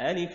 ألف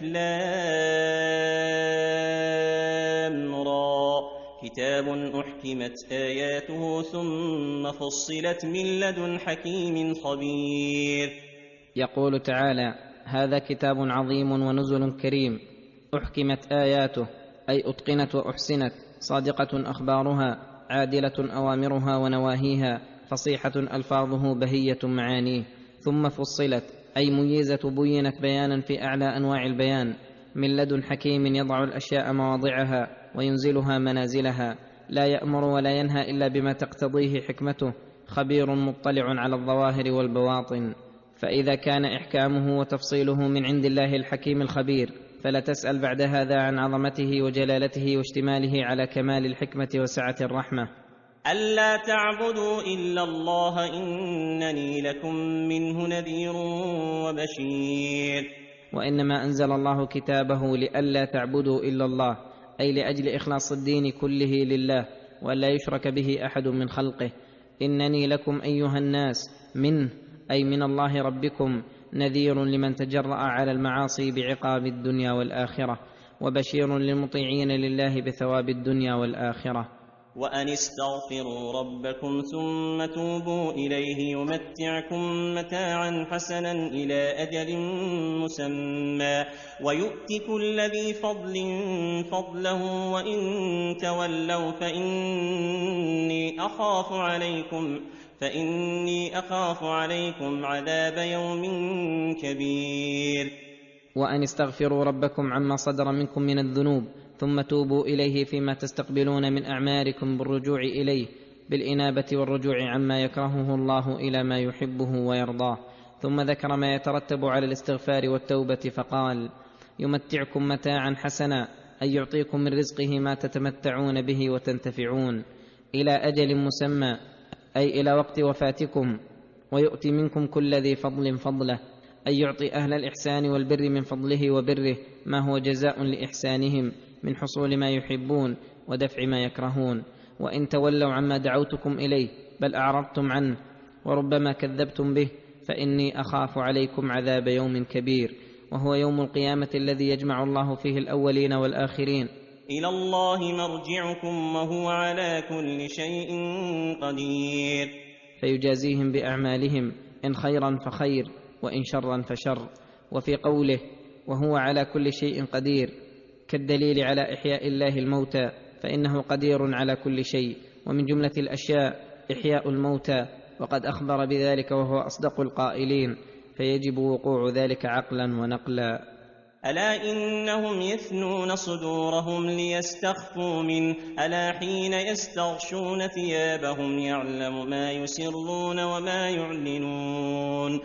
لام را كتاب أحكمت آياته ثم فصلت من لدن حكيم خبير. يقول تعالى: هذا كتاب عظيم ونزل كريم، أحكمت آياته أي أتقنت وأحسنت، صادقة أخبارها، عادلة أوامرها ونواهيها، فصيحة ألفاظه، بهية معانيه. ثم فصلت أي ميزة، بينت بيانا في أعلى أنواع البيان، من لدن حكيم يضع الأشياء مواضعها وينزلها منازلها، لا يأمر ولا ينهى إلا بما تقتضيه حكمته، خبير مطلع على الظواهر والبواطن. فإذا كان إحكامه وتفصيله من عند الله الحكيم الخبير، فلا تسأل بعد هذا عن عظمته وجلالته واشتماله على كمال الحكمة وسعة الرحمة. ألا تعبدوا إلا الله إنني لكم منه نذير وبشير. وإنما أنزل الله كتابه لئلا تعبدوا إلا الله، أي لأجل إخلاص الدين كله لله، وألا يشرك به أحد من خلقه. إنني لكم أيها الناس منه، أي من الله ربكم، نذير لمن تجرأ على المعاصي بعقاب الدنيا والآخرة، وبشير للمطيعين لله بثواب الدنيا والآخرة. وأن استغفروا ربكم ثم توبوا إليه يمتعكم متاعا حسنا إلى أجل مسمى ويؤت كل ذي فضل فضله وإن تولوا فإني أخاف عليكم عذاب يوم كبير. وأن استغفروا ربكم عما صدر منكم من الذنوب، ثم توبوا إليه فيما تستقبلون من أعماركم بالرجوع إليه، بالإنابة والرجوع عما يكرهه الله إلى ما يحبه ويرضاه. ثم ذكر ما يترتب على الاستغفار والتوبة فقال: يمتعكم متاعا حسنا، أي يعطيكم من رزقه ما تتمتعون به وتنتفعون، إلى أجل مسمى، أي إلى وقت وفاتكم. ويؤتي منكم كل ذي فضل فضله، أي يعطي أهل الإحسان والبر من فضله وبره ما هو جزاء لإحسانهم من حصول ما يحبون ودفع ما يكرهون. وإن تولوا عما دعوتكم إليه بل أعرضتم عنه وربما كذبتم به، فإني أخاف عليكم عذاب يوم كبير، وهو يوم القيامة الذي يجمع الله فيه الأولين والآخرين. إلى الله مرجعكم وهو على كل شيء قدير. فيجازيهم بأعمالهم، إن خيرا فخير وإن شرا فشر. وفي قوله وهو على كل شيء قدير كالدليل على إحياء الله الموتى، فإنه قدير على كل شيء، ومن جملة الأشياء إحياء الموتى، وقد أخبر بذلك وهو أصدق القائلين، فيجب وقوع ذلك عقلا ونقلا. ألا إنهم يثنون صدورهم ليستخفوا منه ألا حين يستغشون ثيابهم يعلم ما يسرون وما يعلنون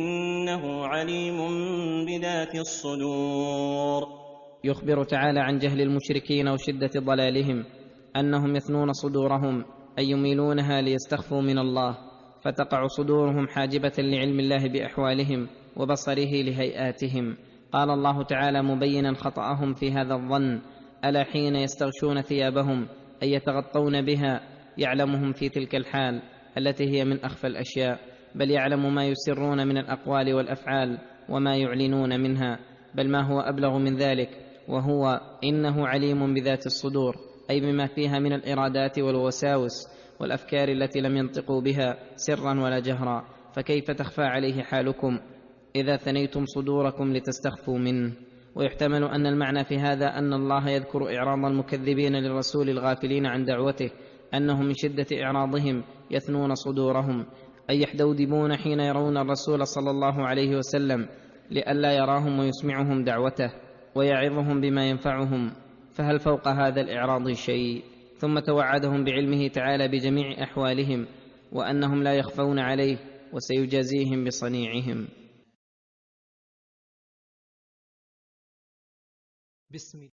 إنه عليم بذات الصدور. يخبر تعالى عن جهل المشركين وشدة ضلالهم، أنهم يثنون صدورهم أي يميلونها ليستخفوا من الله، فتقع صدورهم حاجبة لعلم الله بأحوالهم وبصره لهيئاتهم. قال الله تعالى مبينا خطأهم في هذا الظن: ألا حين يستغشون ثيابهم أي يتغطون بها، يعلمهم في تلك الحال التي هي من أخفى الأشياء، بل يعلم ما يسرون من الأقوال والأفعال وما يعلنون منها، بل ما هو أبلغ من ذلك، وهو إنه عليم بذات الصدور، أي بما فيها من الإرادات والوساوس والأفكار التي لم ينطقوا بها سرا ولا جهرا. فكيف تخفى عليه حالكم إذا ثنيتم صدوركم لتستخفوا منه؟ ويحتمل أن المعنى في هذا أن الله يذكر إعراض المكذبين للرسول الغافلين عن دعوته، أنهم من شدة إعراضهم يثنون صدورهم، أي يحدودبون حين يرون الرسول صلى الله عليه وسلم لئلا يراهم ويسمعهم دعوته ويعظهم بما ينفعهم. فهل فوق هذا الإعراض شيء؟ ثم توعدهم بعلمه تعالى بجميع أحوالهم، وأنهم لا يخفون عليه وسيجازيهم بصنيعهم. بسم